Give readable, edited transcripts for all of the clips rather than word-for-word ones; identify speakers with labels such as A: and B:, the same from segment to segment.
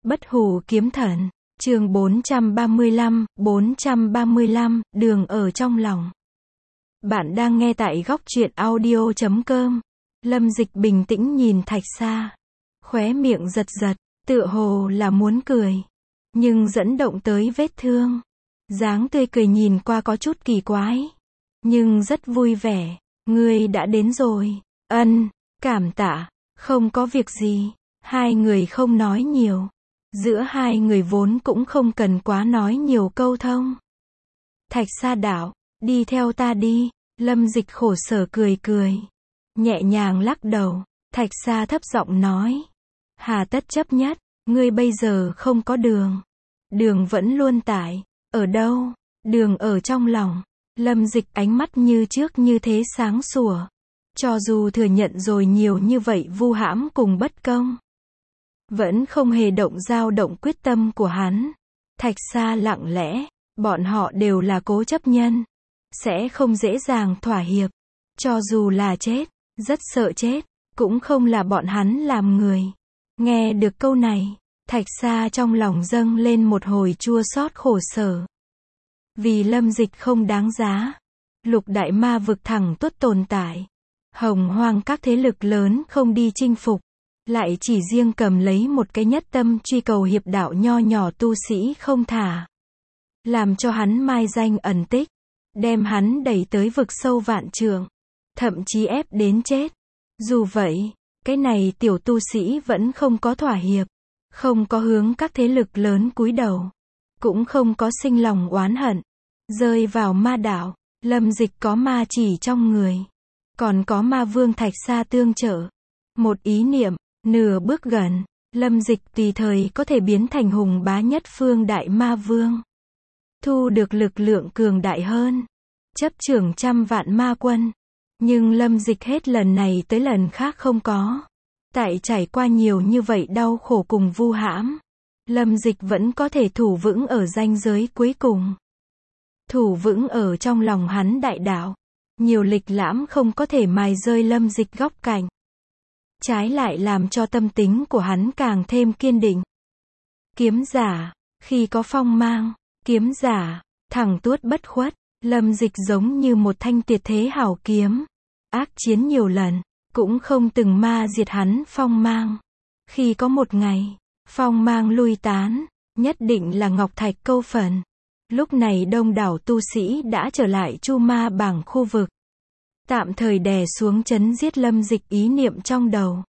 A: Bất hủ kiếm thần, chương 435, đường ở trong lòng. Bạn đang nghe tại góc truyện audio.com. Lâm Dịch bình tĩnh nhìn Thạch Sa. Khóe miệng giật giật, tựa hồ là muốn cười. Nhưng dẫn động tới vết thương. Dáng tươi cười nhìn qua có chút kỳ quái. Nhưng rất vui vẻ. Ngươi đã đến rồi. Ân, cảm tạ. Không có việc gì. Hai người không nói nhiều. Giữa hai người vốn cũng không cần quá nói nhiều câu thông. Thạch Sa đạo, đi theo ta đi. Lâm Dịch khổ sở cười cười. Nhẹ nhàng lắc đầu. Thạch Sa thấp giọng nói. Hà tất chấp nhất, ngươi bây giờ không có đường. Đường vẫn luôn tại. Ở đâu? Đường ở trong lòng. Lâm Dịch ánh mắt như trước như thế sáng sủa. Cho dù thừa nhận rồi nhiều như vậy vu hãm cùng bất công, vẫn không hề dao động quyết tâm của hắn. Thạch Sa lặng lẽ, bọn họ đều là cố chấp nhân, sẽ không dễ dàng thỏa hiệp. Cho dù là chết, rất sợ chết, cũng không là bọn hắn làm người. Nghe được câu này, Thạch Sa trong lòng dâng lên một hồi chua xót khổ sở. Vì Lâm Dịch không đáng giá. Lục đại ma vực thẳng tuất tồn tại. Hồng hoang các thế lực lớn không đi chinh phục. Lại chỉ riêng cầm lấy một cái nhất tâm truy cầu hiệp đạo nho nhỏ tu sĩ không thả. Làm cho hắn mai danh ẩn tích. Đem hắn đẩy tới vực sâu vạn trượng. Thậm chí ép đến chết. Dù vậy, cái này tiểu tu sĩ vẫn không có thỏa hiệp. Không có hướng các thế lực lớn cúi đầu. Cũng không có sinh lòng oán hận. Rơi vào ma đạo, Lâm Dịch có ma chỉ trong người. Còn có ma vương Thạch Sa tương trợ. Một ý niệm, nửa bước gần, Lâm Dịch tùy thời có thể biến thành hùng bá nhất phương đại ma vương. Thu được lực lượng cường đại hơn. Chấp trưởng trăm vạn ma quân. Nhưng Lâm Dịch hết lần này tới lần khác không có. Tại trải qua nhiều như vậy đau khổ cùng vu hãm. Lâm Dịch vẫn có thể thủ vững ở ranh giới cuối cùng. Thủ vững ở trong lòng hắn đại đạo. Nhiều lịch lãm không có thể mài rơi Lâm Dịch góc cạnh. Trái lại làm cho tâm tính của hắn càng thêm kiên định. Kiếm giả, khi có phong mang, kiếm giả, thẳng tuốt bất khuất, Lâm Dịch giống như một thanh tuyệt thế hảo kiếm. Ác chiến nhiều lần, cũng không từng ma diệt hắn phong mang. Khi có một ngày, phong mang lui tán, nhất định là ngọc thạch câu phần. Lúc này đông đảo tu sĩ đã trở lại Chu Ma Bảng khu vực. Tạm thời đè xuống trấn giết Lâm Dịch ý niệm trong đầu.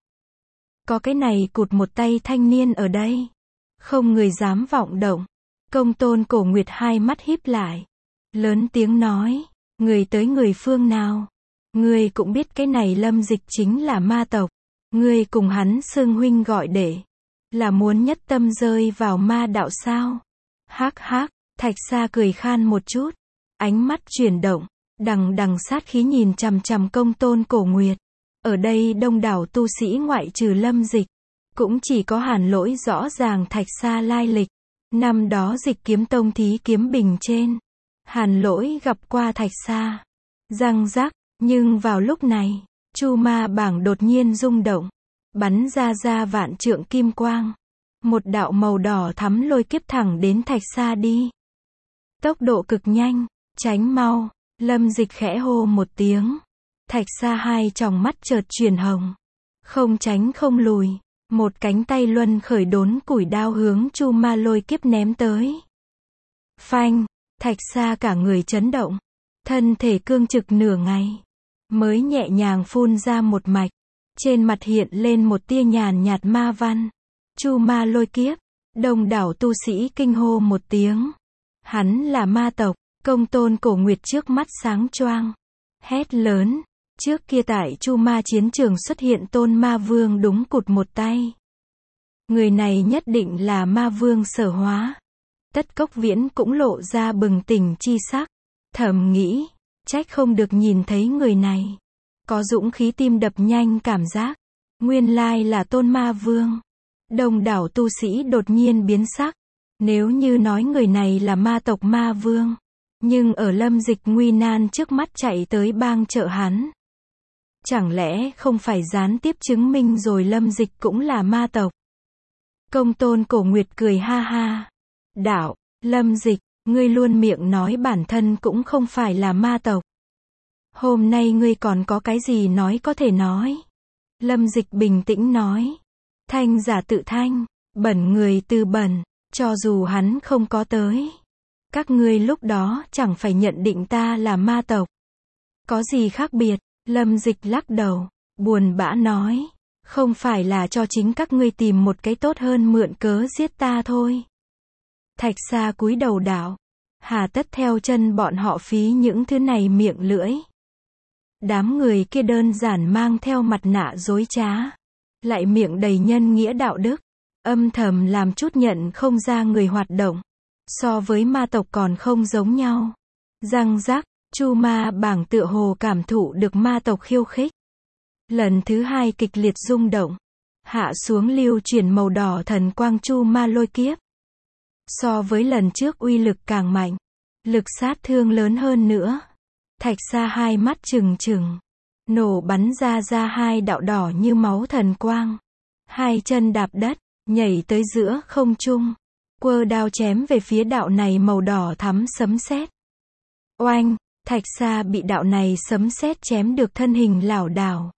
A: Có cái này cụt một tay thanh niên ở đây. Không người dám vọng động. Công tôn Cổ Nguyệt hai mắt híp lại. Lớn tiếng nói. Người tới người phương nào? Ngươi cũng biết cái này Lâm Dịch chính là ma tộc. Ngươi cùng hắn xưng huynh gọi đệ. Là muốn nhất tâm rơi vào ma đạo sao? Hắc hắc, Thạch Sa cười khan một chút. Ánh mắt chuyển động. Đằng sát khí nhìn chằm chằm công tôn Cổ Nguyệt. Ở đây đông đảo tu sĩ ngoại trừ Lâm Dịch. Cũng chỉ có Hàn Lỗi rõ ràng Thạch Sa lai lịch. Năm đó Dịch Kiếm Tông thí kiếm bình trên. Hàn Lỗi gặp qua Thạch Sa. Răng rắc, nhưng vào lúc này, Chu Ma Bảng đột nhiên rung động. Bắn ra vạn trượng kim quang. Một đạo màu đỏ thắm lôi kiếp thẳng đến Thạch Sa đi. Tốc độ cực nhanh, tránh mau. Lâm Dịch khẽ hô một tiếng. Thạch Sa hai tròng mắt chợt chuyển hồng. Không tránh không lùi. Một cánh tay luân khởi đốn củi đao hướng Chu Ma lôi kiếp ném tới. Phanh, Thạch Sa cả người chấn động. Thân thể cương trực nửa ngày. Mới nhẹ nhàng phun ra một mạch. Trên mặt hiện lên một tia nhàn nhạt ma văn. Chu Ma lôi kiếp. Đông đảo tu sĩ kinh hô một tiếng. Hắn là ma tộc. Công tôn Cổ Nguyệt trước mắt sáng choang. Hét lớn. Trước kia tại Chu Ma chiến trường xuất hiện tôn ma vương đúng cụt một tay. Người này nhất định là ma vương sở hóa. Tất Cốc Viễn cũng lộ ra bừng tỉnh chi sắc. Thầm nghĩ. Trách không được nhìn thấy người này. Có dũng khí tim đập nhanh cảm giác. Nguyên lai là tôn ma vương. Đông đảo tu sĩ đột nhiên biến sắc. Nếu như nói người này là ma tộc ma vương. Nhưng ở Lâm Dịch nguy nan trước mắt chạy tới bang trợ hắn. Chẳng lẽ không phải gián tiếp chứng minh rồi Lâm Dịch cũng là ma tộc? Công tôn Cổ Nguyệt cười ha ha. Đạo, Lâm Dịch, ngươi luôn miệng nói bản thân cũng không phải là ma tộc. Hôm nay ngươi còn có cái gì nói có thể nói. Lâm Dịch bình tĩnh nói. Thanh giả tự thanh, bẩn người từ bẩn, cho dù hắn không có tới. Các ngươi lúc đó chẳng phải nhận định ta là ma tộc. Có gì khác biệt? Lâm Dịch lắc đầu, buồn bã nói. Không phải là cho chính các ngươi tìm một cái tốt hơn mượn cớ giết ta thôi. Thạch Sa cúi đầu đạo. Hà tất theo chân bọn họ phí những thứ này miệng lưỡi. Đám người kia đơn giản mang theo mặt nạ dối trá. Lại miệng đầy nhân nghĩa đạo đức. Âm thầm làm chút nhận không ra người hoạt động. So với ma tộc còn không giống nhau. Răng rắc, Chu Ma Bảng tựa hồ cảm thụ được ma tộc khiêu khích. Lần thứ hai kịch liệt rung động. Hạ xuống lưu chuyển màu đỏ thần quang Chu Ma lôi kiếp. So với lần trước uy lực càng mạnh. Lực sát thương lớn hơn nữa. Thạch Sa hai mắt trừng trừng. Nổ bắn ra hai đạo đỏ như máu thần quang. Hai chân đạp đất, nhảy tới giữa không trung. Quơ đao chém về phía đạo này màu đỏ thắm sấm sét. Oanh, Thạch Sa bị đạo này sấm sét chém được thân hình lảo đảo.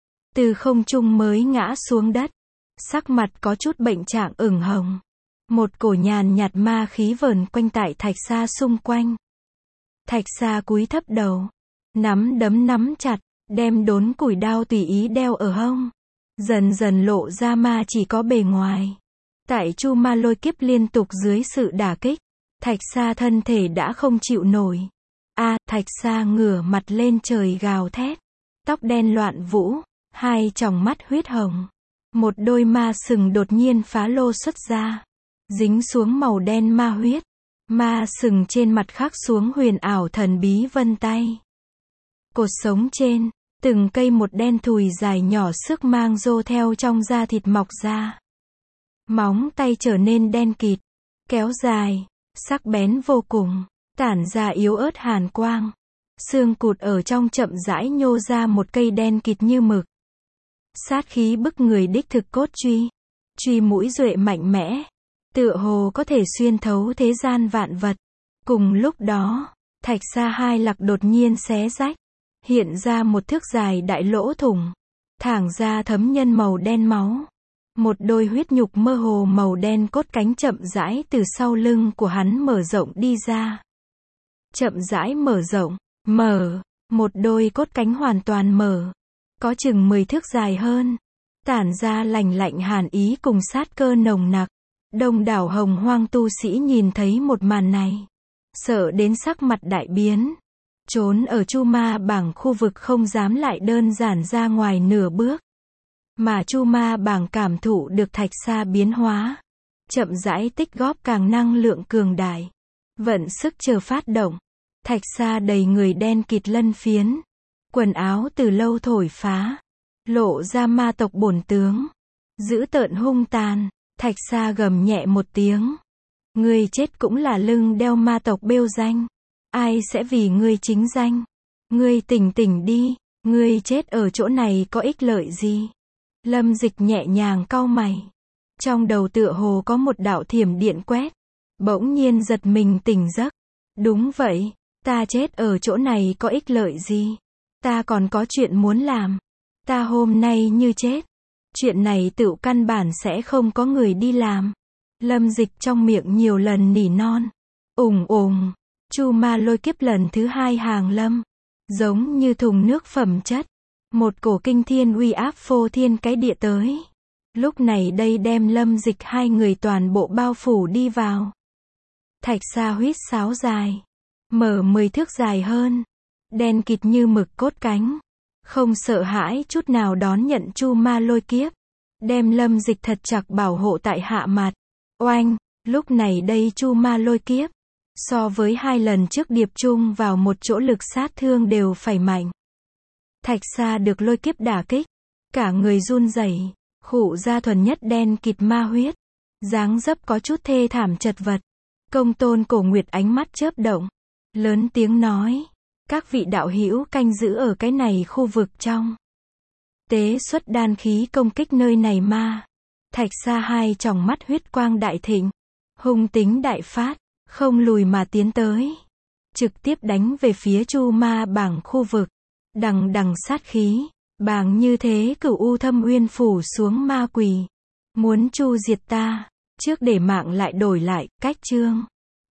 A: Từ không trung mới ngã xuống đất. Sắc mặt có chút bệnh trạng ửng hồng. Một cổ nhàn nhạt ma khí vờn quanh tại Thạch Sa xung quanh. Thạch Sa cúi thấp đầu. Nắm đấm nắm chặt, đem đốn củi đao tùy ý đeo ở hông. Dần dần lộ ra ma chỉ có bề ngoài. Tại Chu Ma lôi kiếp liên tục dưới sự đả kích. Thạch Sa thân thể đã không chịu nổi. Thạch Sa ngửa mặt lên trời gào thét. Tóc đen loạn vũ, hai tròng mắt huyết hồng. Một đôi ma sừng đột nhiên phá lô xuất ra. Dính xuống màu đen ma huyết. Ma sừng trên mặt khắc xuống huyền ảo thần bí vân tay. Cột sống trên, từng cây một đen thùi dài nhỏ sức mang rô theo trong da thịt mọc ra. Móng tay trở nên đen kịt, kéo dài, sắc bén vô cùng, tản ra yếu ớt hàn quang. Xương cụt ở trong chậm rãi nhô ra một cây đen kịt như mực. Sát khí bức người đích thực cốt truy. Truy mũi duệ mạnh mẽ. Tựa hồ có thể xuyên thấu thế gian vạn vật. Cùng lúc đó, Thạch Sa hai lạc đột nhiên xé rách. Hiện ra một thước dài đại lỗ thủng. Thẳng ra thấm nhân màu đen máu. Một đôi huyết nhục mơ hồ màu đen cốt cánh chậm rãi từ sau lưng của hắn mở rộng đi ra. Chậm rãi mở rộng, mở. Một đôi cốt cánh hoàn toàn mở. Có chừng 10 thước dài hơn. Tản ra lạnh lạnh hàn ý cùng sát cơ nồng nặc. Đông đảo hồng hoang tu sĩ nhìn thấy một màn này. Sợ đến sắc mặt đại biến. Trốn ở Chu Ma Bảng khu vực không dám lại đơn giản ra ngoài nửa bước. Mà Chu Ma Bảng cảm thụ được Thạch Sa biến hóa. Chậm rãi tích góp càng năng lượng cường đại. Vận sức chờ phát động. Thạch Sa đầy người đen kịt lân phiến. Quần áo từ lâu thổi phá. Lộ ra ma tộc bổn tướng. Dữ tợn hung tàn. Thạch Sa gầm nhẹ một tiếng. Ngươi chết cũng là lưng đeo ma tộc bêu danh. Ai sẽ vì ngươi chính danh? Ngươi tỉnh tỉnh đi. Ngươi chết ở chỗ này có ích lợi gì? Lâm Dịch nhẹ nhàng cau mày. Trong đầu tựa hồ có một đạo thiểm điện quét. Bỗng nhiên giật mình tỉnh giấc. Đúng vậy. Ta chết ở chỗ này có ích lợi gì? Ta còn có chuyện muốn làm. Ta hôm nay như chết. Chuyện này tựu căn bản sẽ không có người đi làm. Lâm Dịch trong miệng nhiều lần nỉ non. Ùng. Chu Ma lôi kiếp lần thứ hai hàng lâm. Giống như thùng nước phẩm chất. Một cổ kinh thiên uy áp phô thiên cái địa tới. Lúc này đây đem Lâm Dịch hai người toàn bộ bao phủ đi vào. Thạch Sa huýt sáo dài. Mở 10 thước dài hơn. Đen kịt như mực cốt cánh. Không sợ hãi chút nào đón nhận Chu Ma lôi kiếp. Đem Lâm Dịch thật chặt bảo hộ tại hạ mặt. Oanh, lúc này đây Chu Ma lôi kiếp. So với hai lần trước điệp chung vào một chỗ lực sát thương đều phải mạnh. Thạch Sa được lôi kiếp đả kích. Cả người run rẩy, khụ ra thuần nhất đen kịt ma huyết. Dáng dấp có chút thê thảm chật vật. Công tôn Cổ Nguyệt ánh mắt chớp động. Lớn tiếng nói. Các vị đạo hữu canh giữ ở cái này khu vực trong. Tế xuất đan khí công kích nơi này ma. Thạch Sa hai tròng mắt huyết quang đại thịnh, hung tính đại phát, không lùi mà tiến tới, trực tiếp đánh về phía Chu Ma Bảng khu vực. Đằng đằng sát khí, bàng như thế Cửu U Thâm Uyên phủ xuống ma quỷ, muốn chu diệt ta, trước để mạng lại đổi lại, cách chương.